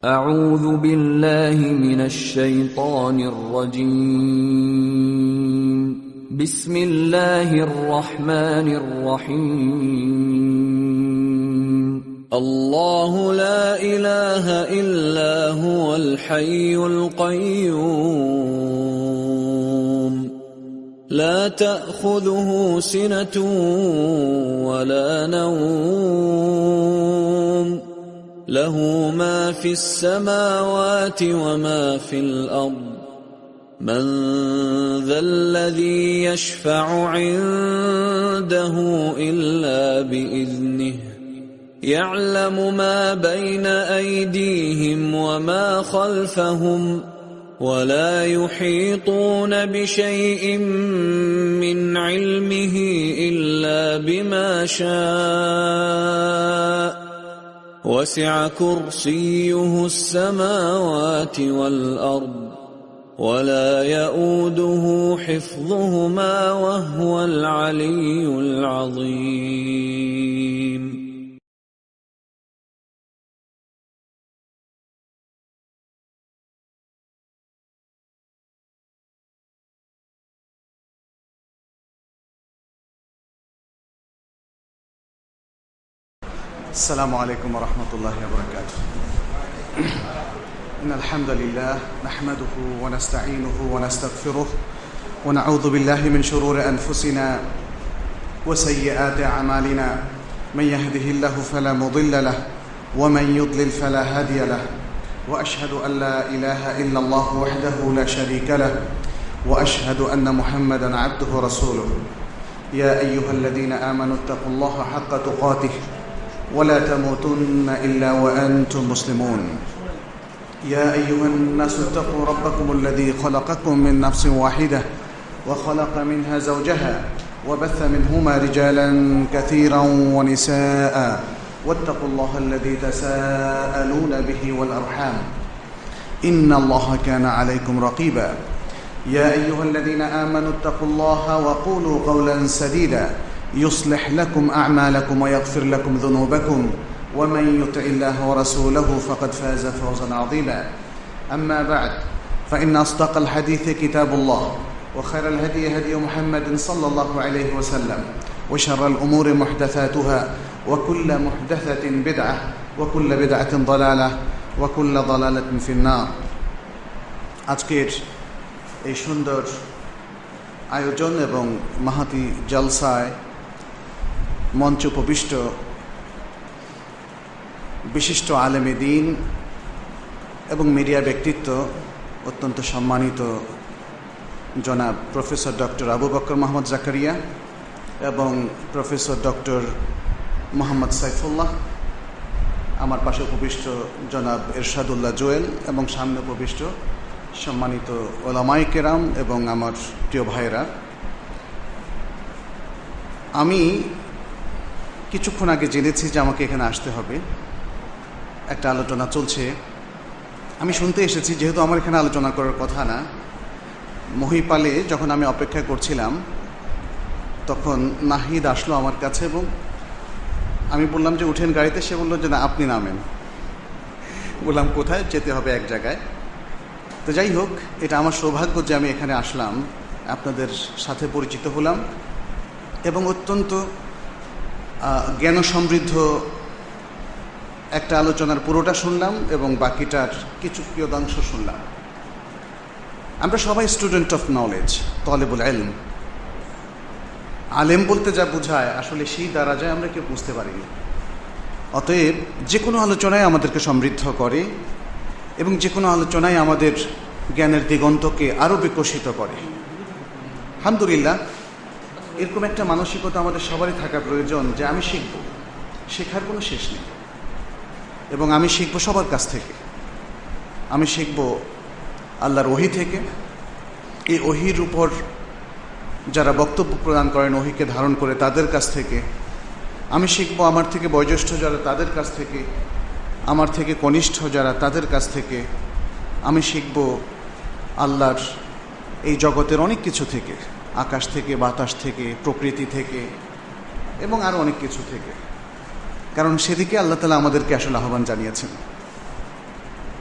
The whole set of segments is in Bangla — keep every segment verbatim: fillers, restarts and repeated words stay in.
أعوذ بالله من الشيطان الرجيم بسم الله الرحمن الرحيم الله لا إله إلا هو الحي القيوم لا تأخذه سنة ولا نوم له ما في السماوات وما في الأرض من ذا الذي يشفع عنده إلا بإذنه يعلم ما بين أيديهم وما خلفهم ولا يحيطون بشيء من علمه إلا بما شاء وسع كرسيه السماوات والأرض ولا يؤوده حفظهما وهو العلي العظيم. السلام عليكم ورحمة الله وبركاته. إن الحمد لله نحمده ونستعينه ونستغفره ونعوذ بالله من شرور أنفسنا وسيئات أعمالنا من يهده الله فلا مضل له ومن يضلل فلا هادي له وأشهد أن لا إله إلا الله وحده لا شريك له وأشهد أن محمدا عبده ورسوله. يا أيها الذين آمنوا اتقوا الله حق تقاته ولا تموتن إلا وأنتم مسلمون. يا أيها الناس اتقوا ربكم الذي خلقكم من نفس واحدة وخلق منها زوجها وبث منهما رجالا كثيرا ونساء واتقوا الله الذي تساءلون به والأرحام إن الله كان عليكم رقيبا. يا أيها الذين آمنوا اتقوا الله وقولوا قولا سديدا يصلح لكم أعمالكم ويغفر لكم ذنوبكم ومن يطع الله ورسوله فقد فاز فوزا عظيما. أما بعد فإن أصدق الحديث كتاب الله وخير الهدي هدي محمد صلى الله عليه وسلم وشر الأمور محدثاتها وكل محدثة بدعة وكل بدعة ضلالة وكل ضلالة في النار. আজকের এই সুন্দর আয়োজন এবং মাহাতি জলসায় মঞ্চ উপবিষ্ট বিশিষ্ট আলেমে দ্বীন এবং মিডিয়া ব্যক্তিত্ব অত্যন্ত সম্মানিত জনাব প্রফেসর ডক্টর আবু বকর মোহাম্মদ জাকারিয়া এবং প্রফেসর ডক্টর মোহাম্মদ সাইফুল্লাহ, আমার পাশে উপবিষ্ট জনাব এরশাদুল্লাহ জোয়েল এবং সামনে উপবিষ্ট সম্মানিত ওলামায়ে কেরাম এবং আমার প্রিয় ভাইরা, আমি কিছুক্ষণ আগে জেনেছি যে আমাকে এখানে আসতে হবে। একটা আলোচনা চলছে, আমি শুনতে এসেছি। যেহেতু আমার এখানে আলোচনা করার কথা না, মহিপালে যখন আমি অপেক্ষা করছিলাম তখন নাহিদ আসলো আমার কাছে এবং আমি বললাম যে উঠেন গাড়িতে। সে বললো যে না, আপনি নামেন। বললাম কোথায়? যেতে হবে এক জায়গায়। তো যাই হোক, এটা আমার সৌভাগ্য যে আমি এখানে আসলাম, আপনাদের সাথে পরিচিত হলাম এবং অত্যন্ত জ্ঞান সমৃদ্ধ একটা আলোচনার পুরোটা শুনলাম এবং বাকিটার কিছু প্রিয়দাংশ শুনলাম। আমরা সবাই স্টুডেন্ট অফ নলেজ, তলেবুল ইলম। আলেম বলতে যা বোঝায় আসলে সেই দারাজায় আমরা কেউ বুঝতে পারিনি। অতএব যে কোনো আলোচনায় আমাদেরকে সমৃদ্ধ করে এবং যে কোনো আলোচনায় আমাদের জ্ঞানের দিগন্তকে আরও বিকশিত করে। আলহামদুলিল্লাহ, এরকম একটা মানসিকতা আমাদের সবারই থাকা প্রয়োজন যে আমি শিখব, শেখার কোনো শেষ নেই এবং আমি শিখব সবার কাছ থেকে। আমি শিখব আল্লাহর ওহী থেকে, এই ওহীর উপর যারা বক্তব্য প্রদান করেন ওহীকে ধারণ করে তাদের কাছ থেকে। আমি শিখব আমার থেকে বয়োজ্যেষ্ঠ যারা তাদের কাছ থেকে, আমার থেকে কনিষ্ঠ যারা তাদের কাছ থেকে। আমি শিখব আল্লাহর এই জগতের অনেক কিছু থেকে, আকাশ থেকে, বাতাস থেকে, প্রকৃতি থেকে এবং আরও অনেক কিছু থেকে। কারণ সেদিকে আল্লাহ তাআলা আমাদেরকে আসলে আহ্বান জানিয়েছেন।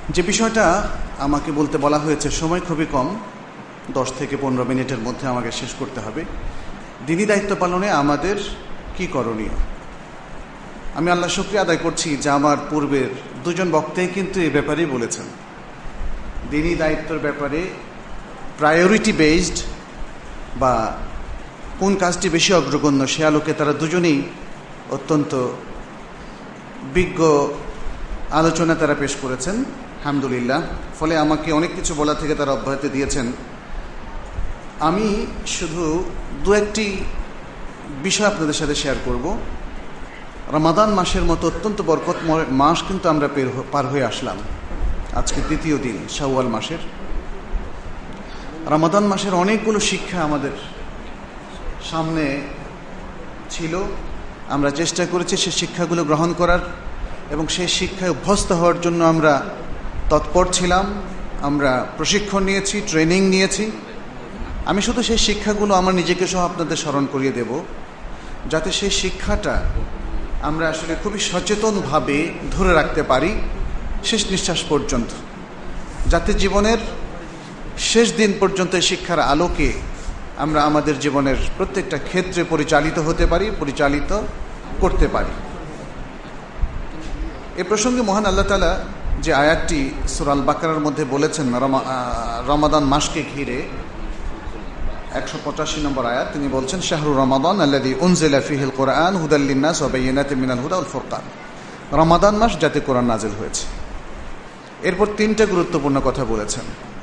যে বিষয়টা আমাকে বলতে বলা হয়েছে, সময় খুবই কম, দশ থেকে পনেরো মিনিটের মধ্যে আমাকে শেষ করতে হবে। দিনী দায়িত্ব পালনে আমাদের কি করণীয়? আমি আল্লাহ শুকরিয়া আদায় করছি যে আমার পূর্বের দুজন বক্তাই কিন্তু এই ব্যাপারেই বলেছেন। দিনী দায়িত্বের ব্যাপারে প্রায়োরিটি বেসড বা কোন কাজটি বেশি অগ্রগণ্য সে আলোকে তারা দুজনেই অত্যন্ত বিজ্ঞ আলোচনা তারা পেশ করেছেন, আলহামদুলিল্লাহ। ফলে আমাকে অনেক কিছু বলা থেকে তারা অব্যাহতি দিয়েছেন। আমি শুধু দু একটি বিষয় আপনাদের সাথে শেয়ার করব। রমাদান মাসের মতো অত্যন্ত বরকতময় মাস কিন্তু আমরা পার হয়ে আসলাম। আজকে তৃতীয় দিন শাওয়াল মাসের। রমাদান মাসের অনেকগুলো শিক্ষা আমাদের সামনে ছিল। আমরা চেষ্টা করেছি সেই শিক্ষাগুলো গ্রহণ করার এবং সেই শিক্ষায় অভ্যস্ত হওয়ার জন্য আমরা তৎপর ছিলাম। আমরা প্রশিক্ষণ নিয়েছি, ট্রেনিং নিয়েছি। আমি শুধু সেই শিক্ষাগুলো আমার নিজেকে সহ আপনাদের স্মরণ করিয়ে দেব, যাতে সেই শিক্ষাটা আমরা আসলে খুবই সচেতনভাবে ধরে রাখতে পারি শেষ নিঃশ্বাস পর্যন্ত, যাতে জীবনের শেষ দিন পর্যন্ত শিক্ষার আলোকে আমরা আমাদের জীবনের প্রত্যেকটা ক্ষেত্রে পরিচালিত হতে পারি, পরিচালিত করতে পারি। এ প্রসঙ্গে মহান আল্লাহ তাআলা যে আয়াতটি সূরা আল বাকারার মধ্যে বলেছেন রমাদান মাসকে ঘিরে, একশো পঁচাশি নম্বর আয়াত, তিনি বলছেন শাহরু রমাদান আল্লাযী উনজিলা ফীহিল কুরআন হুদাল লিন-নাস ওয়া বায়িনাতিন মিনাল হুদা ওয়াল ফুরকান। রমাদান মাস যাতে কোরআন নাজিল হয়েছে। এরপর তিনটা গুরুত্বপূর্ণ কথা বলেছেন।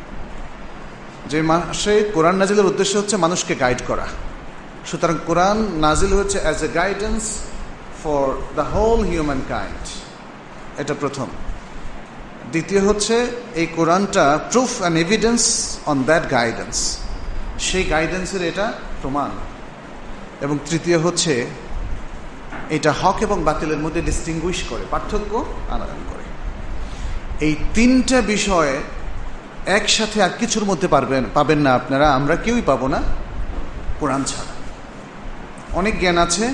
যে মাসে কোরআন নাজিলের উদ্দেশ্য হচ্ছে মানুষকে গাইড করা, সুতরাং কোরআন নাজিল হয়েছে as a guidance for the whole human kind, এটা প্রথম। দ্বিতীয় হচ্ছে এই কোরআনটা proof and evidence on that guidance, সেই গাইডেন্সের এটা প্রমাণ। এবং তৃতীয় হচ্ছে এটা হক এবং বাতিলের মধ্যে ডিস্টিংগুইশ করে, পার্থক্য আনয়ন করে। এই তিনটা বিষয় একসাথে আর কিছুর মধ্যে পারবেন পাবেন না আপনারা, আমরা কেউই পাবো না কোরআন ছাড়া। অনেক জ্ঞান আছে,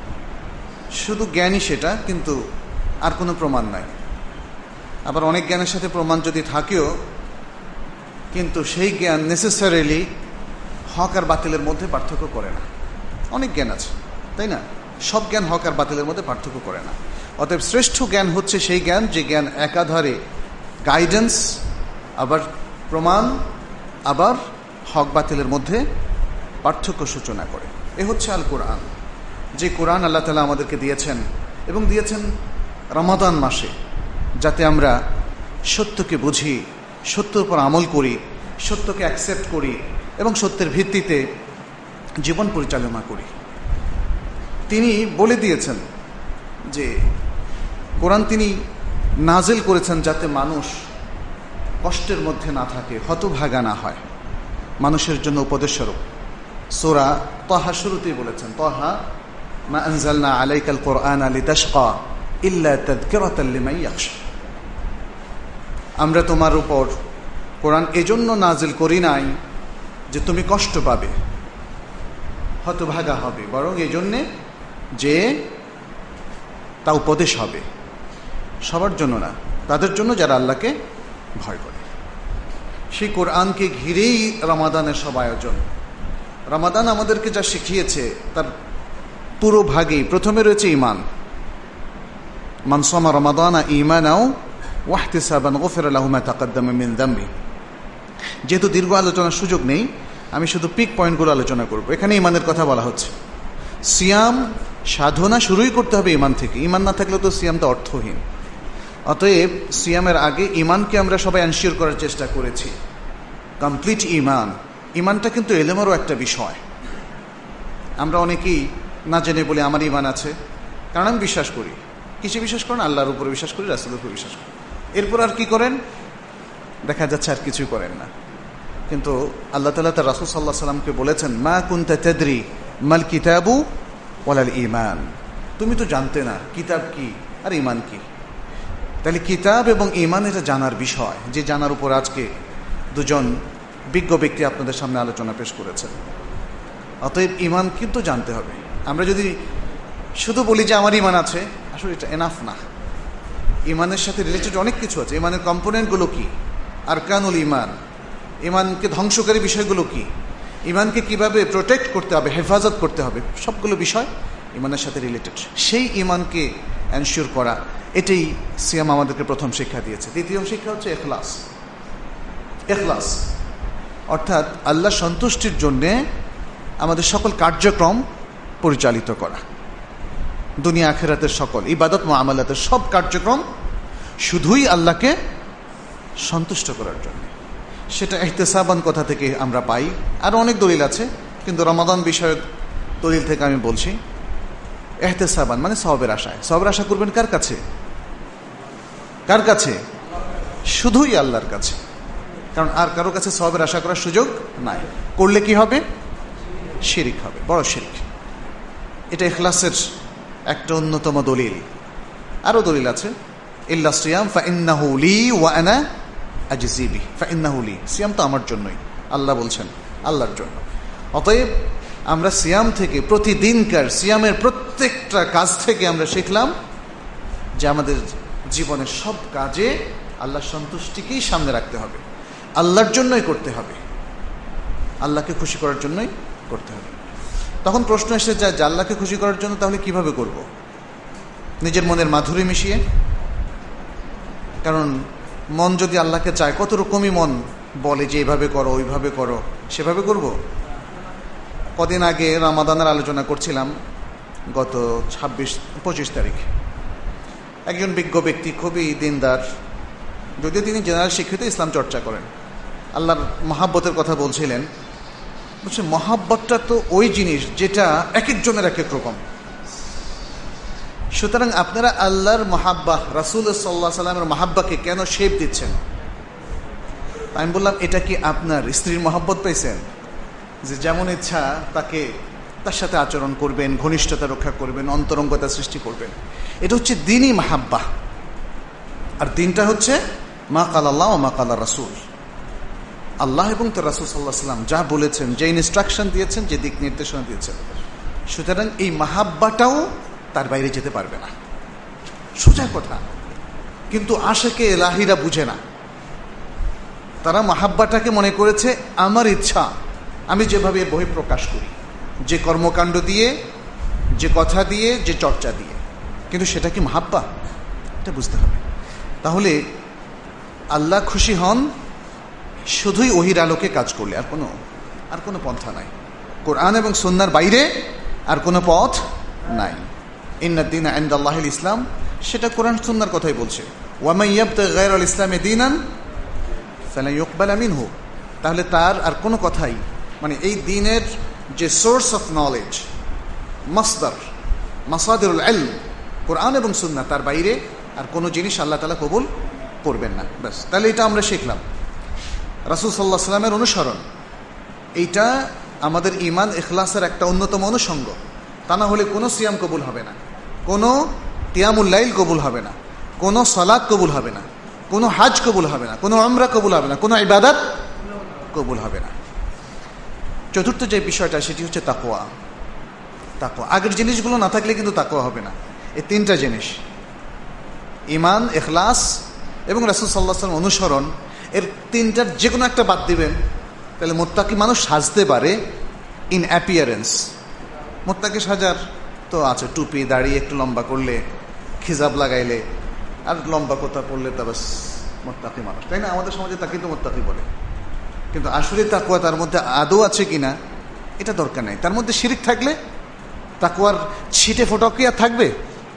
শুধু জ্ঞানই সেটা, কিন্তু আর কোনো প্রমাণ নাই। আবার অনেক জ্ঞানের সাথে প্রমাণ যদি থাকেও, কিন্তু সেই জ্ঞান নেসেসারিলি হক আর বাতিলের মধ্যে পার্থক্য করে না। অনেক জ্ঞান আছে, তাই না? সব জ্ঞান হক আর বাতিলের মধ্যে পার্থক্য করে না। অতএব শ্রেষ্ঠ জ্ঞান হচ্ছে সেই জ্ঞান যে জ্ঞান একাধারে গাইডেন্স, আবার প্রমাণ, আবার হক বাতিলের মধ্যে পার্থক্য সূচনা করে। এ হচ্ছে আল কোরআন, যে কোরআন আল্লাহ তাআলা আমাদেরকে দিয়েছেন, এবং দিয়েছেন রমাদান মাসে, যাতে আমরা সত্যকে বুঝি, সত্যের উপর আমল করি, সত্যকে অ্যাকসেপ্ট করি এবং সত্যের ভিত্তিতে জীবন পরিচালনা করি। তিনি বলে দিয়েছেন যে কোরআন তিনি নাজিল করেছেন যাতে মানুষ কষ্টের মধ্যে না থাকে, হতভাগা না হয়, মানুষের জন্য উপদেশস্বরূপ। সূরা তাহা শুরুতেই বলেছেন, তাহা মা আনজালনা আলাইকাল কুরআনা লিতাশকা ইল্লা তাযকিরাতাল লিমান ইয়াখশা। আমরা তোমার উপর কোরআন এজন্য নাজিল করি নাই যে তুমি কষ্ট পাবে, হতভাগা হবে, বরং এজন্যে যে তা উপদেশ হবে, সবার জন্য না, তাদের জন্য যারা আল্লাহকে ভয় করে। সেই কোরআনকে ঘিরেই রমাদানের সব আয়োজন। রমাদান আমাদেরকে যা শিখিয়েছে তার পুরো ভাগেই প্রথমে রয়েছে ঈমান। মান সামা রমাদানা ঈমানাও ওয়া ইহতিসাবান গুফিরা লাহু মা তাকদ্দামা মিন যামবি। যেহেতু দীর্ঘ আলোচনার সুযোগ নেই, আমি শুধু পিক পয়েন্টগুলো আলোচনা করব। এখানে ঈমানের কথা বলা হচ্ছে। সিয়াম সাধনা শুরুই করতে হবে ঈমান থেকে। ঈমান না থাকলে তো সিয়ামটা অর্থহীন। অতএব সিয়ামের আগে ঈমানকে আমরা সবাই এনশিওর করার চেষ্টা করেছি, কমপ্লিট ঈমান। ঈমানটা কিন্তু ইলমেরও একটা বিষয়। আমরা অনেকেই না জেনে বলি আমার ঈমান আছে, কারণ আমি বিশ্বাস করি। কিসে বিশ্বাস করেন? আল্লাহর উপরে বিশ্বাস করি, রাসূলের উপরে বিশ্বাস করি। এরপর আর কি করেন? দেখা যাচ্ছে আর কিছুই করেন না। কিন্তু আল্লাহ তাআলা তার রাসূল সাল্লাল্লাহু আলাইহি ওয়াসাল্লামকে বলেছেন, মা কুনতা তাদরি মাল কিতাবু ওয়ালাল ঈমান। তুমি তো জানতে না কিতাব কি আর ঈমান কি। তাহলে কিতাব এবং ঈমান এটা জানার বিষয়, যে জানার উপর আজকে দুজন বিজ্ঞ ব্যক্তি আপনাদের সামনে আলোচনা পেশ করেছেন। অতএব ঈমান কিন্তু জানতে হবে। আমরা যদি শুধু বলি যে আমার ঈমান আছে, আসলে এটা এনাফ না। ইমানের সাথে রিলেটেড অনেক কিছু আছে। ইমানের কম্পোনেন্টগুলো কি, আরকানুল ইমান, ইমানকে ধ্বংসকারী বিষয়গুলো কি, ইমানকে কিভাবে প্রোটেক্ট করতে হবে, হেফাজত করতে হবে, সবগুলো বিষয় ইমানের সাথে রিলেটেড। সেই ইমানকে এনশিওর করা, এটাই সিয়াম আমাদেরকে প্রথম শিক্ষা দিয়েছে। দ্বিতীয় শিক্ষা হচ্ছে এখলাস। এখলাস অর্থাৎ আল্লাহ সন্তুষ্টির জন্যে আমাদের সকল কার্যক্রম পরিচালিত করা। দুনিয়া আখিরাতের সকল ইবাদত মুআমালাতের সব কার্যক্রম শুধুই আল্লাহকে সন্তুষ্ট করার জন্য। সেটা ইহতিসাবান কথা থেকে আমরা পাই, আরও অনেক দলিল আছে, কিন্তু রমাদান বিষয়ক দলিল থেকে আমি বলছি। ইহতিসাবান মানে সওয়াবের আশায়। সওয়াবের আশা করবেন কার কাছে? কার কাছে? শুধুই আল্লাহর কাছে। কারণ আর কারো কাছে সওয়াবের আশা করার সুযোগ নাই। করলে কি হবে? শিরিক হবে, বড় শিরিক। এটা ইখলাসের একটা অন্যতম দলিল। আরও দলিল আছে, ইল্লা সিয়াম ফাইন্নাহু লি ওয়া আনা আজজি বিহি। ফাইন্নাহু লি, সিয়াম তো আমার জন্যই, আল্লাহ বলছেন, আল্লাহর জন্য। অতএব আমরা সিয়াম থেকে, প্রতিদিনকার সিয়ামের প্রত্যেকটা কাজ থেকে আমরা শিখলাম যে আমাদের জীবনের সব কাজে আল্লাহর সন্তুষ্টিকেই সামনে রাখতে হবে, আল্লাহর জন্যই করতে হবে, আল্লাহকে খুশি করার জন্যই করতে হবে। তখন প্রশ্ন এসে যায় যে আল্লাহকে খুশি করার জন্য তাহলে কিভাবে করব? নিজের মনের মাধুরী মিশিয়ে? কারণ মন যদি আল্লাহকে চায়, কত রকমই মন বলে যে এইভাবে করো, ওইভাবে করো, সেভাবে করব? কদিন আগে রমাদানের আলোচনা করছিলাম, গত ছাব্বিশ পঁচিশ তারিখ। একজন বিজ্ঞ ব্যক্তি, খুবই দিনদার, যদিও তিনি জেনারেল শিক্ষিত, ইসলাম চর্চা করেন, আল্লাহর মহাব্বতের কথা বলছিলেন। বলছে মহাব্বতটা তো ওই জিনিস যেটা এক একজনের এক এক রকম। সুতরাং আপনারা আল্লাহর মহাব্বা, রাসূল সাল্লাল্লাহু আলাইহি সাল্লামের মহাব্বাকে কেন শেপ দিচ্ছেন? আমি বললাম, এটা কি আপনার স্ত্রীর মহাব্বত পেয়েছেন যে যেমন ইচ্ছা তাকে, তার সাথে আচরণ করবেন, ঘনিষ্ঠতা রক্ষা করবেন, অন্তরঙ্গতা সৃষ্টি করবেন? এটা হচ্ছে দ্বীনি মাহাব্বা। আর দিনটা হচ্ছে মা কাল আল্লাহ ও মা কাল রাসূল, আল্লাহ এবং তার রাসূল সাল্লাল্লাহু আলাইহি সাল্লাম যা বলেছেন, যে ইনস্ট্রাকশন দিয়েছেন, যে দিক নির্দেশনা দিয়েছেন। সুতরাং এই মাহাব্বাটাও তার বাইরে যেতে পারবে না, সোজা কথা। কিন্তু আশিকে এলাহিরা বুঝে না, তারা মাহাব্বাটাকে মনে করেছে আমার ইচ্ছা, আমি যেভাবে বহিঃপ্রকাশ করি, যে কর্মকাণ্ড দিয়ে, যে কথা দিয়ে, যে চর্চা দিয়ে। কিন্তু সেটা কি মাহাব্বা? এটা বুঝতে হবে। তাহলে আল্লাহ খুশি হন শুধুই ওহির আলোকে কাজ করলে, আর কোনো আর কোনো পন্থা নাই। কোরআন এবং সুন্নাহর বাইরে আর কোনো পথ নাই। ইন্নাদ দীনা ইনদাল্লাহিল ইসলাম, সেটা কোরআন সুন্নাহর কথাই বলছে। ওয়া মান ইয়াবতাগি গায়রাল ইসলামি দীনান ফালান ইউকবালা মিনহু। তাহলে তার আর কোনো কথাই, মানে এই দ্বীনের যে সোর্স অফ নলেজ, মাসদার, মাসাদিরুল ইলম, কোরআন এবং সুন্নাহ, তার বাইরে আর কোনো জিনিস আল্লাহ তাআলা কবুল করবেন না। ব্যাস, তাহলে এটা আমরা শিখলাম। রাসূল সাল্লাল্লাহু আলাইহি সাল্লামের অনুসরণ, এইটা আমাদের ঈমান ইখলাসের একটা অন্যতম অনুষঙ্গ। তা না হলে কোনো সিয়াম কবুল হবে না, কোনো কিয়ামুল লাইল কবুল হবে না, কোনো সালাত কবুল হবে না, কোনো হাজ কবুল হবে না, কোনো উমরা কবুল হবে না, কোনো ইবাদত কবুল হবে না। চতুর্থ যে বিষয়টা, সেটি হচ্ছে তাকওয়া। তাকওয়া, আগের জিনিসগুলো না থাকলে কিন্তু তাকওয়া হবে না। এই তিনটা জিনিস, ঈমান, ইখলাস এবং রাসূল সাল্লাল্লাহু আলাইহি ওয়াসাল্লাম অনুসরণ, এর তিনটার যে কোনো একটা বাদ দিবেন, তাহলে মুত্তাকি মানুষ সাজতে পারে ইন অ্যাপিয়ারেন্স। মুত্তাকি সাজার তো আছে, টুপি দাড়ি একটু লম্বা করলে, খিজাব লাগাইলে, আর লম্বা কথা পড়লে তা বাস মুত্তাকি মানুষ, তাই না? আমাদের সমাজে তাকে তো মুত্তাকি বলে। কিন্তু আসলে তাকওয়া তার মধ্যে আদৌ আছে কিনা এটা দরকার নাই। তার মধ্যে শিরিক থাকলে তাকওয়ার ছিটে ফোটা কি আর থাকবে?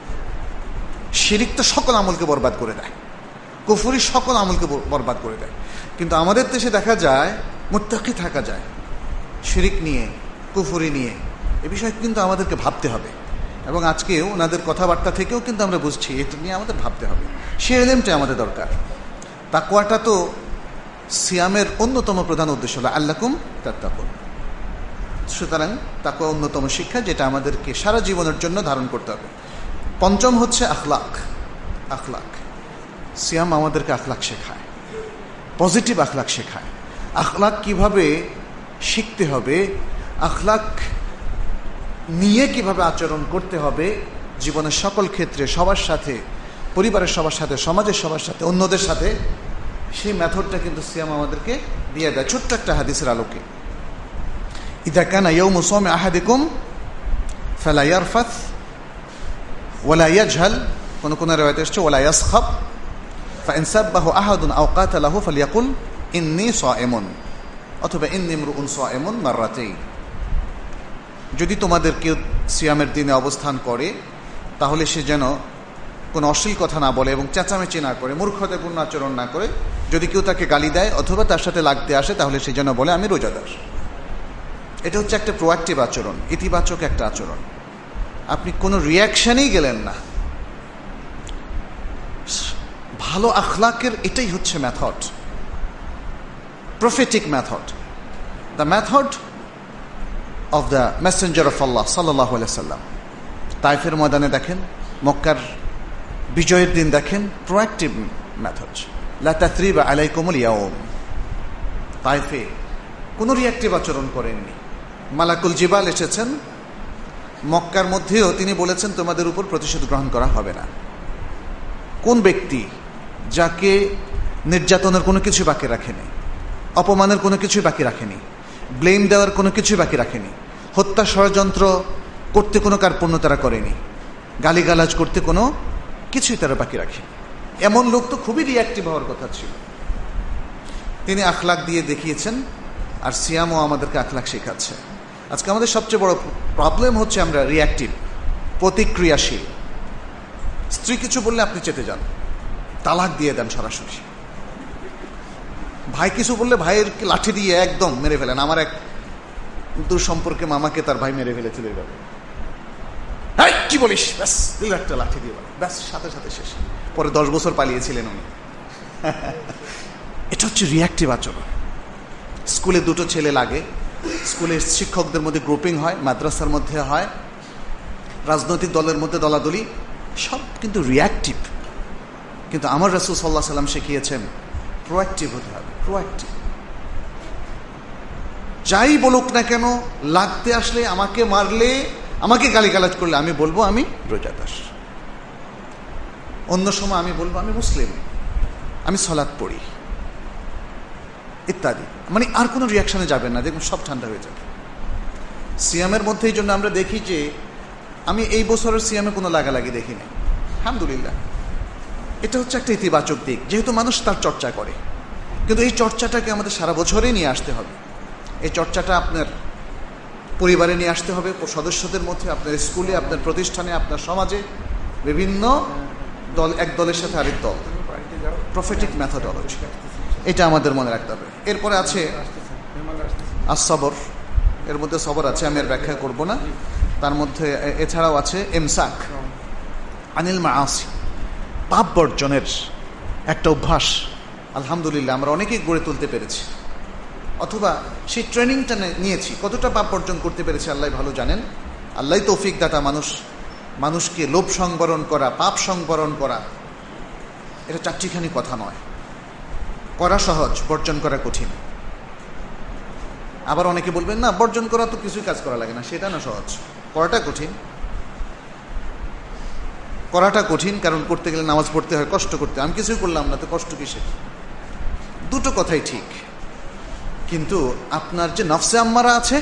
শিরিক তো সকল আমলকে বরবাদ করে দেয়, কুফরি সকল আমলকে বরবাদ করে দেয়। কিন্তু আমাদের দেশে দেখা যায় মুত্তাকি থাকা যায় শিরিক নিয়ে, কুফরি নিয়ে। এ বিষয়ে কিন্তু আমাদেরকে ভাবতে হবে, এবং আজকেও ওনাদের কথাবার্তা থেকেও কিন্তু আমরা বুঝছি এটা নিয়ে আমাদের ভাবতে হবে। সে এলেমটা আমাদের দরকার। তাকওয়াটা তো সিয়ামের অন্যতম প্রধান উদ্দেশ্য হলো আল্লাকুম তাত্তাকুন। সুতরাং তাকওয়া অন্যতম শিক্ষা, যেটা আমাদেরকে সারা জীবনের জন্য ধারণ করতে হবে। পঞ্চম হচ্ছে আখলাক। আখলাক, সিয়াম আমাদেরকে আখলাক শেখায়, পজিটিভ আখলাক শেখায়। আখলাক কিভাবে শিখতে হবে, আখলাক নিয়ে কিভাবে আচরণ করতে হবে জীবনের সকল ক্ষেত্রে, সবার সাথে পরিবারের সবার সাথে, সমাজের সবার সাথে, অন্যদের সাথে, সেই মেথডটা কিন্তু সিয়াম আমাদেরকে দিয়ে দেয়। ছোট্ট একটা হাদিসের আলোকে, ইযা কানা ইয়াউমু সাওমি আহাদিকুম ফালা ইয়ারফাথ ওয়ালা ইয়াজহাল, কোন কোন riwayat এসেছে ওয়ালা ইয়াসখাব, ফাইন সাব্বাহু আহাদুন আও কাতালাহু ফালিয়াকুল ইন্নী সাইমুন, অথবা ইন্নী ইমরুউন সাইমুন মাররাতাইন। যদি তোমাদের কেউ সিয়ামের দিনে অবস্থান করে তাহলে সে যেন কোনো অশ্লীল কথা না বলে এবং চেঁচামেচি না করে, মূর্খতাপূর্ণ আচরণ না করে। যদি কেউ তাকে গালি দেয় অথবা তার সাথে লাগতে আসে তাহলে সে যেন বলে আমি রোজাদার। এটা হচ্ছে একটা প্রোয়াক্টিভ আচরণ, ইতিবাচক একটা আচরণ। আপনি কোনো রিয়াকশনই গেলেন না। ভালো আখলাকের এটাই হচ্ছে method, prophetic method, the method of the messenger of Allah সাল্লাল্লাহু আলাইহি সাল্লাম। তাইফের ময়দানে দেখেন, মক্কার বিজয়ের দিন দেখেন, প্রোয়াক্টিভ মেথড, লা তাসরিবা আলাইকুমুল ইয়াউম। তাইফে কোনো রিয়াক্টিভ আচরণ করেননি। মালাকুল জিবাল এসেছেন মক্কার মধ্যেও, তিনি বলেছেন তোমাদের উপর প্রতিশোধ গ্রহণ করা হবে না। কোন ব্যক্তি যাকে নির্যাতনের কোনো কিছু বাকি রাখেনি, অপমানের কোনো কিছু বাকি রাখেনি, ব্লেম দেওয়ার কোনো কিছু বাকি রাখেনি, হত্যা ষড়যন্ত্র করতে কোনো কার্পণ্য তারা করেনি, গালিগালাজ করতে কোনো কিছুই তারা বাকি রাখেনি, এমন লোক তো খুবই রিয়াক্টিভ হওয়ার কথা ছিল। তিনি আখলাক দিয়ে দেখিয়েছেন, আর সিয়ামও আমাদেরকে আখলাক শেখাচ্ছে। আজকে আমাদের সবচেয়ে বড় প্রবলেম হচ্ছে আমরা রিয়াক্টিভ, প্রতিক্রিয়াশীল। স্ত্রী কিছু বললে আপনি চেতে যান, তালাক দিয়ে দেন সরাসরি। ভাই কিছু বললে ভাইয়ের লাঠি দিয়ে একদম মেরে ফেলেন। আমার এক দূর সম্পর্কে মামাকে তার ভাই মেরে ফেলেছিল এইভাবে, কি বলিস, ব্যাস দিল একটা লাঠি দিয়ে, ব্যাস সাথে সাথে শেষ। পরে দশ বছর পালিয়েছিলেন উনি। এটা হচ্ছে রিয়াক্টিভ আচরণ। স্কুলে দুটো ছেলে লাগে, স্কুলের শিক্ষকদের মধ্যে গ্রুপিং হয়, মাদ্রাসার মধ্যে হয়, রাজনৈতিক দলের মধ্যে দলাদলি, সব কিন্তু রিয়াক্টিভ। কিন্তু আমার রাসূল সাল্লাল্লাহু আলাইহি ওয়াসাল্লাম শিখিয়েছেন প্রোঅ্যাক্টিভ হতে হবে, প্রোঅ্যাক্টিভ। যাই বলুক না কেন, লাগতে আসলে, আমাকে মারলে, আমাকে গালিগালাজ করলে আমি বলবো আমি রোজাদার। অন্য সময় আমি বলবো আমি মুসলিম, আমি সালাত পড়ি, ইত্যাদি। মানে আর কোনো রিয়াকশনে যাবেন না, দেখুন সব ঠান্ডা হয়ে যাবে। সিয়ামের মধ্যে এই জন্য আমরা দেখি যে, আমি এই বছরের সিয়ামে কোনো লাগালাগি দেখি না, আলহামদুলিল্লাহ। এটা হচ্ছে একটা ইতিবাচক দিক, যেহেতু মানুষ তার চর্চা করে। কিন্তু এই চর্চাটাকে আমাদের সারা বছরই নিয়ে আসতে হবে। এই চর্চাটা আপনার পরিবারে নিয়ে আসতে হবে, সদস্যদের মধ্যে, আপনার স্কুলে, আপনার প্রতিষ্ঠানে, আপনার সমাজে, বিভিন্ন দল, এক দলের সাথে আরেক দল, প্রফেটিক মেথডোলজি, এটা আমাদের মনে রাখতে হবে। এরপরে আছে আসবর, এর মধ্যে সবর আছে, আমি আর ব্যাখ্যা করব না। তার মধ্যে এছাড়াও আছে ইমসাক আনিল মাআসি, পাপ বর্জনের একটা অভ্যাস। আলহামদুলিল্লাহ আমরা অনেকেই গড়ে তুলতে পেরেছি, অথবা সেই ট্রেনিংটা নিয়েছি। কতটা পাপ বর্জন করতে পেরেছি আল্লাহ ভালো জানেন। আল্লাহ তৌফিক দাতা। মানুষ মানুষকে লোভ সংবরণ করা, পাপ সংবরণ করা, এটা চারটিখানি কথা নয়। করা সহজ, বর্জন করা কঠিন। আবার অনেকে বলবেন না, বর্জন করা তো কিছুই কাজ করা লাগে না, সেটা না সহজ, করাটা কঠিন। করাটা কঠিন কারণ করতে গেলে নামাজ পড়তে হয়, কষ্ট করতে। আমি কিছুই করলাম না, তো কষ্ট কিসের? দুটো কথাই ঠিক, কিন্তু আপনার যে নফসে আম্মারা আছে,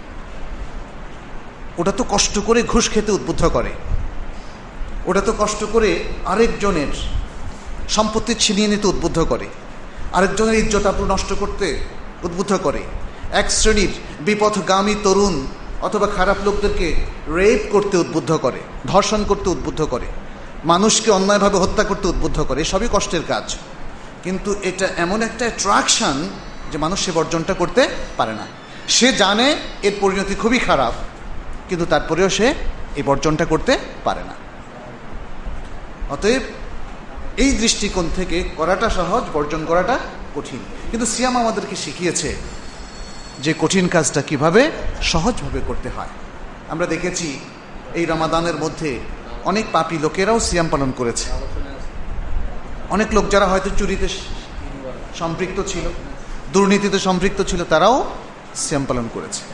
ওটা তো কষ্ট করে ঘুষ খেতে উদ্বুদ্ধ করে, ওটা তো কষ্ট করে আরেকজনের সম্পত্তি ছিনিয়ে নিতে উদ্বুদ্ধ করে, আরেকজনের ইজ্জত আবরু নষ্ট করতে উদ্বুদ্ধ করে, এক শ্রেণীর বিপথগামী তরুণ অথবা খারাপ লোকদেরকে রেপ করতে উদ্বুদ্ধ করে, ধর্ষণ করতে উদ্বুদ্ধ করে, মানুষকে অন্যায়ভাবে হত্যা করতে উদ্বুদ্ধ করে। সবই কষ্টের কাজ, কিন্তু এটা এমন একটা অ্যাট্রাকশন যে মানুষ সে বর্জনটা করতে পারে না। সে জানে এর পরিণতি খুবই খারাপ, কিন্তু তারপরেও সে এই বর্জনটা করতে পারে না। অতএব এই দৃষ্টিকোণ থেকে করাটা সহজ, বর্জন করাটা কঠিন। কিন্তু সিয়াম আমাদেরকে শিখিয়েছে যে কঠিন কাজটা কিভাবে সহজভাবে করতে হয়। আমরা দেখেছি এই রমাদানের মধ্যে অনেক পাপী লোকেরাও সিয়াম পালন করেছে। অনেক লোক যারা হয়তো চুরিতে সম্পৃক্ত ছিল, দুর্নীতিতে সম্পৃক্ত ছিল, তারাও সিয়াম পালন করেছে।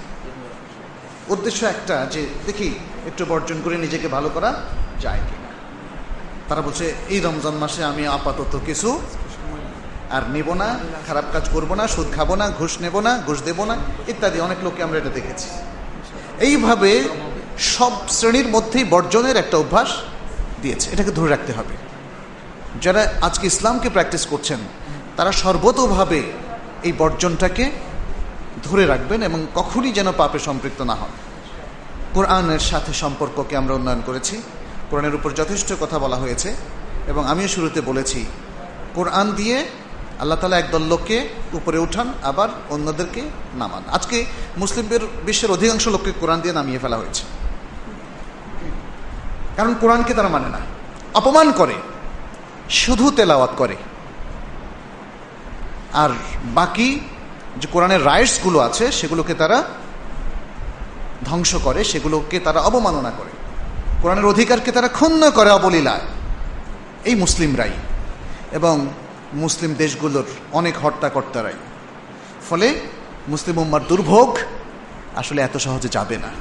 উদ্দেশ্য একটা, যে দেখি একটু বর্জন করে নিজেকে ভালো করা যায় কিনা। তারা বলছে এই রমজান মাসে আমি আপাতত কিছু আর নেব না, খারাপ কাজ করব না, সুদ খাবো না, ঘুষ নেব না, ঘুষ দেব না ইত্যাদি। অনেক লোককে আমরা এটা দেখেছি। এইভাবে সব শ্রেণীর মধ্যেই বর্জনের একটা অভ্যাস দিয়েছে। এটাকে ধরে রাখতে হবে। যারা আজকে ইসলামকে প্র্যাকটিস করছেন তারা সর্বতোভাবে এই বর্জনটাকে ধরে রাখবেন এবং কখনই যেন পাপে সম্পৃক্ত না হন। কোরআনের সাথে সম্পর্ককে আমরা উন্নয়ন করেছি। কোরআনের উপর যথেষ্ট কথা বলা হয়েছে এবং আমিও শুরুতে বলেছি, কোরআন দিয়ে আল্লাহ তাআলা একদল লোককে উপরে উঠান, আবার অন্যদেরকে নামান। আজকে মুসলিমদের বিশ্বের অধিকাংশ লোককে কোরআন দিয়ে নামিয়ে ফেলা হয়েছে, কারণ কোরআনকে তারা মানে না, অপমান করে, শুধু তেলাওয়াত করে, আর বাকি যে কোরআনের রাইটসগুলো আছে সেগুলোকে তারা ধ্বংস করে, সেগুলোকে তারা অবমাননা করে, কোরআনের অধিকারকে তারা ক্ষুণ্ণ করে অবলীলায়। এই মুসলিমরাই এবং মুসলিম দেশগুলোর অনেক হর্তাকর্তারাই। ফলে মুসলিম উম্মার দুর্ভোগ আসলে এত সহজে যাবে না।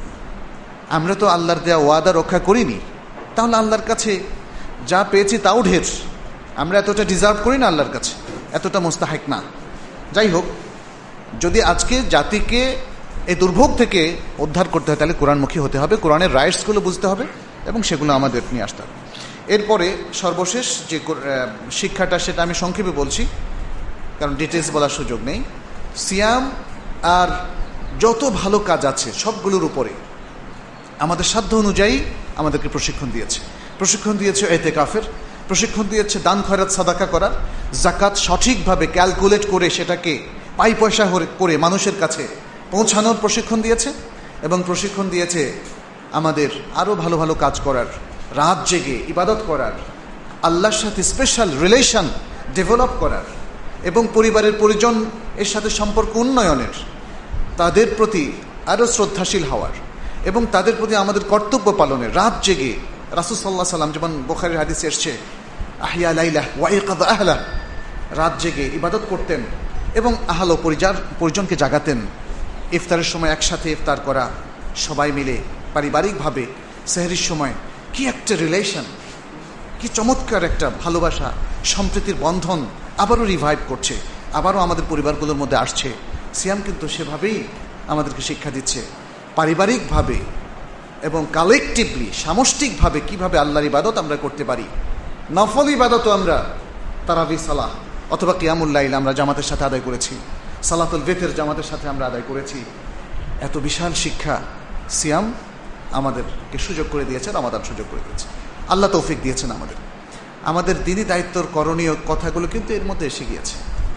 আমরা তো আল্লাহর দেয়া ওয়াদা রক্ষা করিনি, তাহলে আল্লাহর কাছে যা পেয়েছি তাও ঢের। আমরা এতটা ডিজার্ভ করি না আল্লাহর কাছে, এতটা মুস্তাহিক না। যাই হোক, যদি আজকে জাতিকে এই দুর্ভোগ থেকে উদ্ধার করতে হয় তাহলে কোরআনমুখী হতে হবে, কোরআনের রাইটসগুলো বুঝতে হবে এবং সেগুলো আমাদের নিয়ে আসতে হবে। এরপরে সর্বশেষ যে শিক্ষাটা সেটা আমি সংক্ষেপে বলছি, কারণ ডিটেলস বলার সুযোগ নেই। সিয়াম আর যত ভালো কাজ আছে সবগুলোর উপরে আমাদের সাধ্য অনুযায়ী আমাদেরকে প্রশিক্ষণ দিয়েছে। প্রশিক্ষণ দিয়েছে এতেকাফের, প্রশিক্ষণ দিয়েছে দান খয়রাত সাদাকা করার, জাকাত সঠিকভাবে ক্যালকুলেট করে সেটাকে পাই পয়সা করে মানুষের কাছে পৌঁছানোর প্রশিক্ষণ দিয়েছে, এবং প্রশিক্ষণ দিয়েছে আমাদের আরও ভালো ভালো কাজ করার, রাত জেগে ইবাদত করার, আল্লাহর সাথে স্পেশাল রিলেশন ডেভেলপ করার এবং পরিবারের পরিজন এর সাথে সম্পর্ক উন্নয়নের, তাদের প্রতি আরও শ্রদ্ধাশীল হওয়ার এবং তাদের প্রতি আমাদের কর্তব্য পালনের। রাত জেগে রাসূল সাল্লাল্লাহু আলাইহি সাল্লাম, যেমন বুখারীর হাদিসে এসেছে, আহিয়া লাইলা ওয়া ইকাযা আহলা, রাত জেগে ইবাদত করতেন এবং আহল ও পরিবার পরিজনকে জাগাতেন। ইফতারের সময় একসাথে ইফতার করা, সবাই মিলে পারিবারিকভাবে সেহরির সময়, কি একটা রিলেশন, কি চমৎকার একটা ভালোবাসা, সম্প্রীতির বন্ধন আবারও রিভাইভ করছে, আবারও আমাদের পরিবারগুলোর মধ্যে আসছে। সিয়াম কিন্তু সেভাবেই আমাদেরকে শিক্ষা দিচ্ছে, পারিবারিকভাবে এবং কালেকটিভলি সামষ্টিকভাবে কিভাবে আল্লাহর ইবাদত আমরা করতে পারি। নফল ইবাদতও আমরা তারাবি সালাহ অথবা কিয়ামুল লাইল আমরা জামাতের সাথে আদায় করেছি, সালাতুল ভিতর জামাতের সাথে আমরা আদায় করেছি। এত বিশাল শিক্ষা সিয়াম আমাদেরকে সুযোগ করে দিয়েছে, রমাদান সুযোগ করে দিয়েছে, আল্লাহ তৌফিক দিয়েছেন আমাদের। আমাদের দিনী দায়িত্বর করণীয় কথাগুলো কিন্তু এর মধ্যে এসে গিয়েছে।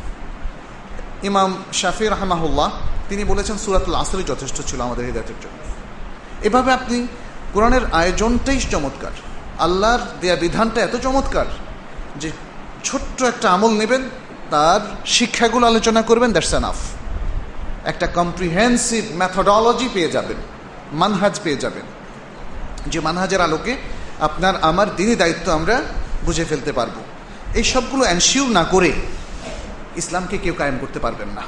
ইমাম শাফি রাহমাহুল্লাহ তিনি বলেছেন সূরাতুল আসরই যথেষ্ট ছিল আমাদের হিদায়াতের জন্য। এভাবে আপনি কোরআনের আয়োজনটাই চমৎকার, আল্লাহর দেয়া বিধানটা এত চমৎকার যে ছোট্ট একটা আমল নেবেন, তার শিক্ষাগুলো আলোচনা করবেন, দ্যাটস এনাফ। একটা কম্প্রিহেন্সিভ মেথোডোলজি পেয়ে যাবেন, মানহাজ পেয়ে যাবেন, যে মানহাজের আলোকে আপনার আমার দিনী দায়িত্ব আমরা বুঝে ফেলতে পারবো। এই সবগুলো এনশিওর না করে ইসলামকে কেউ কায়েম করতে পারবেন না।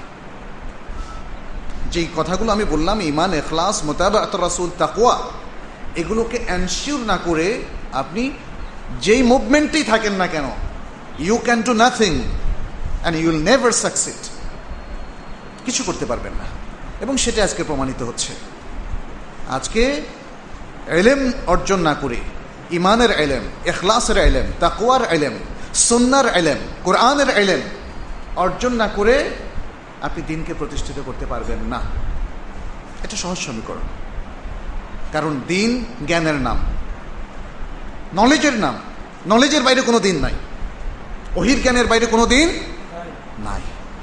যেই কথাগুলো আমি বললাম, ঈমান, ইখলাস, মুতাবাআত রাসূল, তাকওয়া, এগুলোকে এনশিওর না করে আপনি যেই মুভমেন্টেই থাকেন না কেন, you can do nothing and you will never succeed. কিছু করতে পারবেন না, এবং সেটা আজকে প্রমাণিত হচ্ছে। আজকে ইলম অর্জন না করে, ইমানের ইলম, ইখলাসের ইলম, তাকওয়ার ইলম, সুন্নাহর ইলম, কোরআনের ইলম অর্জন না করে আপনি দিনকে প্রতিষ্ঠিত করতে পারবেন না। এটা সহজ সমীকরণ, কারণ দিন জ্ঞানের নাম, নলেজের নাম। নলেজের বাইরে কোনো দিন নাই, ওহির জ্ঞানের বাইরে কোনো দিন নাই।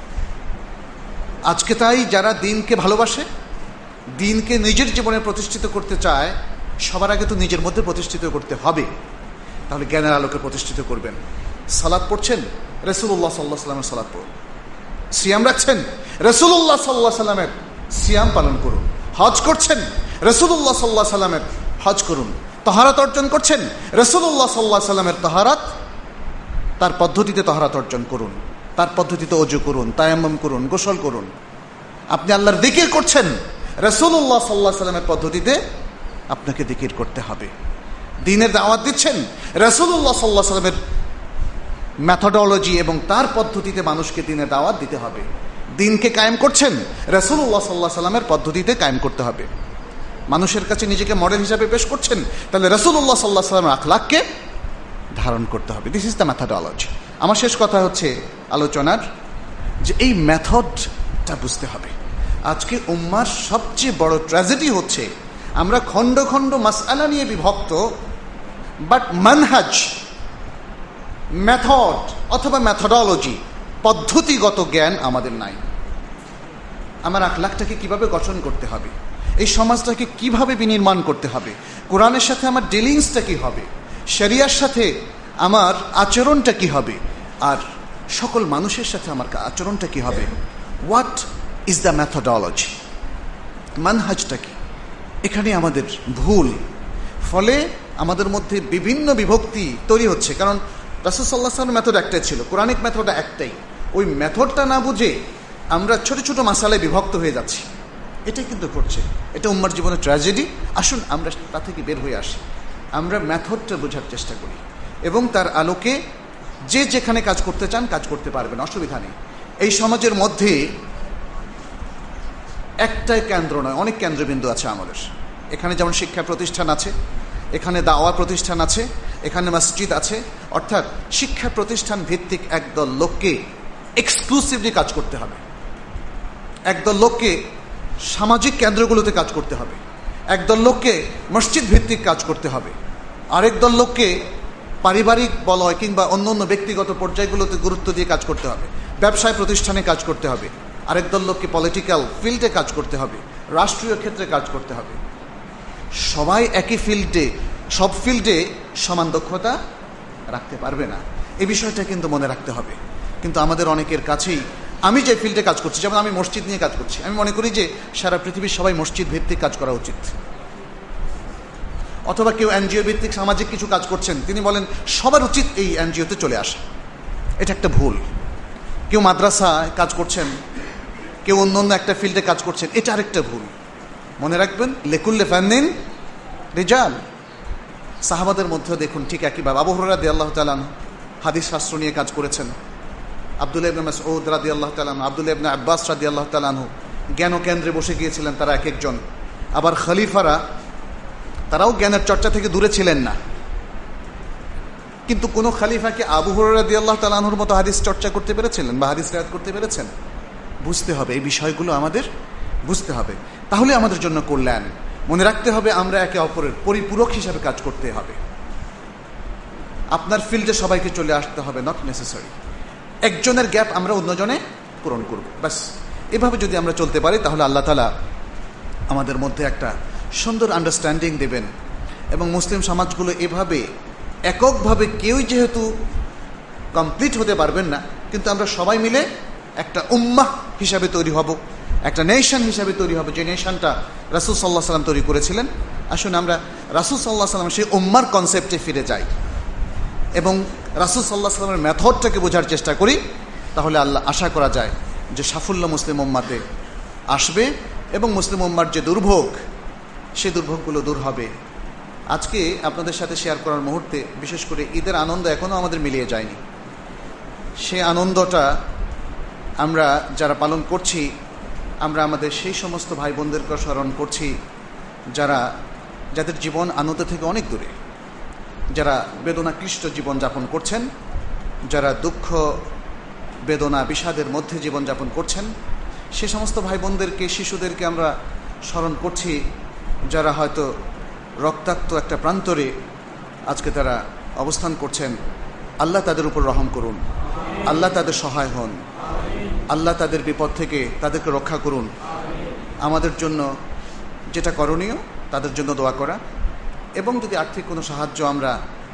আজকে তাই যারা দিনকে ভালোবাসে, দিনকে নিজের জীবনে প্রতিষ্ঠিত করতে চায়, সবার আগে তো নিজের মধ্যে প্রতিষ্ঠিত করতে হবে। তাহলে জ্ঞানের আলোকে প্রতিষ্ঠিত করবেন। সালাত পড়ছেন, রাসূলুল্লাহ সাল্লাল্লাহু আলাইহি ওয়াসাল্লামের সালাত পড়ুন। সিয়াম রাখছেন, রাসূলুল্লাহ সাল্লাল্লাহু আলাইহি ওয়াসাল্লামের সিয়াম পালন করুন। হজ করছেন, রাসূলুল্লাহ সাল্লাল্লাহু আলাইহি ওয়াসাল্লামের হজ করুন। তাহারাত অর্জন করছেন, রাসূলুল্লাহ সাল্লাল্লাহু আলাইহি ওয়াসাল্লামের তাহারাত, তার পদ্ধতিতে তাহারাত অর্জন করুন, তার পদ্ধতিতে ওযু করুন, তায়াম্মুম করুন, গোসল করুন। আপনি আল্লাহর জিকির করছেন, রাসূলুল্লাহ সাল্লাল্লাহু আলাইহি ওয়াসাল্লামের পদ্ধতিতে আপনাকে জিকির করতে হবে। দ্বীনের দাওয়াত দিচ্ছেন, রাসূলুল্লাহ সাল্লাল্লাহু আলাইহি ওয়াসাল্লামের মেথোডোলজি এবং তার পদ্ধতিতে মানুষকে দ্বীনের দাওয়াত দিতে হবে। দ্বীনকে কায়েম করছেন, রাসূলুল্লাহ সাল্লাল্লাহু আলাইহি ওয়াসাল্লামের পদ্ধতিতে কায়েম করতে হবে। মানুষের কাছে নিজেকে মডেল হিসাবে পেশ করছেন, তাহলে রাসূলুল্লাহ সাল্লাল্লাহু আলাইহি ওয়াসাল্লামের আখলাককে ধারণ করতে হবে। This is the methodology. আমার শেষ কথা হচ্ছে আলোচনার যে এই মেথডটা বুঝতে হবে। আজকে উম্মার সবচেয়ে বড় ট্র্যাজেডি হচ্ছে আমরা খণ্ড খণ্ড মাসআলা নিয়ে বিভক্ত, বাট মানহাজ, মেথড অথবা মেথোডোলজি, পদ্ধতিগত জ্ঞান আমাদের নাই। আমার আখলাকটাকে কিভাবে গঠন করতে হবে, এই সমাজটাকে কিভাবে বিনির্মাণ করতে হবে, কোরআনের সাথে আমার ডিলিংসটা কি হবে, শরিয়ার সাথে আমার আচরণটা কি হবে, আর সকল মানুষের সাথে আমার আচরণটা কি হবে। হোয়াট ইজ দ্য মেথোডোলজি, মানহাজটা কি, এখানে আমাদের ভুল, ফলে আমাদের মধ্যে বিভিন্ন বিভক্তি তৈরি হচ্ছে। কারণ রাসূল সাল্লাল্লাহু আলাইহি ওয়াসাল্লামের মেথড একটাই ছিল, কোরআনিক মেথডটা একটাই। ওই মেথডটা না বুঝে আমরা ছোট ছোট মাসালায় বিভক্ত হয়ে যাচ্ছি, এটাই কিন্তু ঘটছে। এটা উম্মার জীবনের ট্র্যাজেডি। আসুন আমরা তা থেকে বের হয়ে আসি, আমরা মেথডটা বোঝার চেষ্টা করি এবং তার আলোকে যে যেখানে কাজ করতে চান কাজ করতে পারবেন, অসুবিধা নেই। এই সমাজের মধ্যে একটাই কেন্দ্র নয়, অনেক কেন্দ্রবিন্দু আছে আমাদের। এখানে যেমন শিক্ষা প্রতিষ্ঠান আছে, এখানে দাওয়া প্রতিষ্ঠান আছে, এখানে মসজিদ আছে। অর্থাৎ শিক্ষা প্রতিষ্ঠান ভিত্তিক একদল লোককে এক্সক্লুসিভলি কাজ করতে হবে, একদল লোককে সামাজিক কেন্দ্রগুলোতে কাজ করতে হবে, একদল লোককে মসজিদ ভিত্তিক কাজ করতে হবে, আরেক দল লোককে পারিবারিক বলয় কিংবা অন্য অন্য ব্যক্তিগত পর্যায়গুলোতে গুরুত্ব দিয়ে কাজ করতে হবে, ব্যবসায় প্রতিষ্ঠানে কাজ করতে হবে, আরেক দল লোককে পলিটিক্যাল ফিল্ডে কাজ করতে হবে, রাষ্ট্রীয় ক্ষেত্রে কাজ করতে হবে। সবাই একই ফিল্ডে, সব ফিল্ডে সমান দক্ষতা রাখতে পারবে না, এই বিষয়টা কিন্তু মনে রাখতে হবে। কিন্তু আমাদের অনেকের কাছেই, আমি যে ফিল্ডে কাজ করছি, যেমন আমি মসজিদ নিয়ে কাজ করছি, আমি মনে করি যে সারা পৃথিবীর সবাই মসজিদ ভিত্তিক কাজ করা উচিত। অথবা কেউ এনজিও ভিত্তিক সামাজিক কিছু কাজ করছেন, তিনি বলেন সবার উচিত এই এনজিওতে চলে আসা। এটা একটা ভুল। কেউ মাদ্রাসায় কাজ করছেন, কেউ অন্য অন্য একটা ফিল্ডে কাজ করছেন, এটা আরেকটা ভুল। মনে রাখবেন, লিকুল্লি ফান্নিন রিজাল। সাহাবাদের মধ্যে দেখুন ঠিক একইভাবে আবু হুরায়রা রাদিয়াল্লাহু তাআলা আনহু হাদিস শাস্ত্র নিয়ে কাজ করেছেন, আব্দুল্লাহ ইবনে মাসউদ রাদিয়াল্লাহু তাআলা আনহু, আব্দুল্লাহ ইবনে আব্বাস রাদিয়াল্লাহু তাআলা আনহু জ্ঞান কেন্দ্রে বসে গিয়েছিলেন তারা এক একজন। আবার খলিফারা, তারাও জ্ঞানের চর্চা থেকে দূরে ছিলেন না। কিন্তু কোন খলিফাকে আবু হুরায়রা রাদিয়াল্লাহু তাআলা আনহুর মতো হাদিস চর্চা করতে পেরেছিলেন বা হাদিস রিওয়ায়াত করতে পেরেছেন? বুঝতে হবে, এই বিষয়গুলো আমাদের বুঝতে হবে, তাহলে আমাদের জন্য কল্যাণ। মনে রাখতে হবে আমরা একে অপরের পরিপূরক হিসাবে কাজ করতে হবে। আপনার ফিল্ডে সবাইকে চলে আসতে হবে, নট নেসেসারি। একজনের গ্যাপ আমরা অন্যজনে পূরণ করব, ব্যাস। এভাবে যদি আমরা চলতে পারি তাহলে আল্লাহ তাআলা আমাদের মধ্যে একটা সুন্দর আন্ডারস্ট্যান্ডিং দেবেন। এবং মুসলিম সমাজগুলো এভাবে এককভাবে কেউই যেহেতু কমপ্লিট হতে পারবেন না, কিন্তু আমরা সবাই মিলে একটা উম্মাহ হিসাবে তৈরি হব, একটা নেশন হিসাবে তৈরি হবে, যে নেশনটা রাসূল সাল্লাল্লাহু আলাইহি ওয়াসাল্লাম তৈরি করেছিলেন। আসুন আমরা রাসূল সাল্লাল্লাহু আলাইহি ওয়াসাল্লাম সেই উম্মার কনসেপ্টে ফিরে যাই এবং রাসূল সাল্লাল্লাহু আলাইহি ওয়াসাল্লামের মেথডটাকে বোঝার চেষ্টা করি। তাহলে আল্লাহ আশা করা যায় যে সাফল্য মুসলিম উম্মাতে আসবে এবং মুসলিম উম্মার যে দুর্ভোগ, সেই দুর্ভোগগুলো দূর হবে। আজকে আপনাদের সাথে শেয়ার করার মুহূর্তে বিশেষ করে ঈদের আনন্দ এখনও আমাদের মিলিয়ে যায়নি। সেই আনন্দটা আমরা যারা পালন করছি, আমরা আমাদের সেই সমস্ত ভাই বোনদেরকে স্মরণ করছি যারা, যাদের জীবন আনন্দ থেকে অনেক দূরে, যারা বেদনাক্লিষ্ট জীবনযাপন করছেন, যারা দুঃখ বেদনা বিষাদের মধ্যে জীবনযাপন করছেন, সে সমস্ত ভাই বোনদেরকে, শিশুদেরকে আমরা স্মরণ করছি যারা হয়তো রক্তাক্ত একটা প্রান্তরে আজকে তারা অবস্থান করছেন। আল্লাহ তাদের উপর রহম করুন, আল্লাহ তাদের সহায় হন, আল্লাহ তাদের বিপদ থেকে তাদেরকে রক্ষা করুন। আমাদের জন্য যেটা করণীয় তাদের জন্য দোয়া করা, এবং যদি আর্থিক কোনো সাহায্য আমরা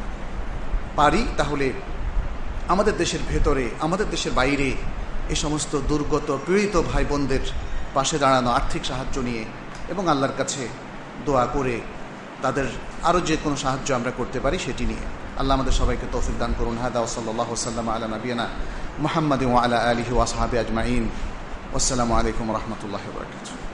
পারি তাহলে আমাদের দেশের ভেতরে, আমাদের দেশের বাইরে এই সমস্ত দুর্গত পীড়িত ভাই বোনদের পাশে দাঁড়ানো, আর্থিক সাহায্য নিয়ে এবং আল্লাহর কাছে দোয়া করে তাদের আরও যে কোনো সাহায্য আমরা করতে পারি সেটি নিয়ে। আল্লাহ আমাদের সবাইকে তৌফিক দান করুন। হাদা ওয়া সাল্লাল্লাহু ওয়াসাল্লাম আলা নবিয়িনা মুহাম্মাদিন ওয়া আলা আলিহি ওয়া আসহাবিহি আজমাইন। আসসালামু আলাইকুম ওয়া রাহমাতুল্লাহি ওয়া বারাকাতুহু।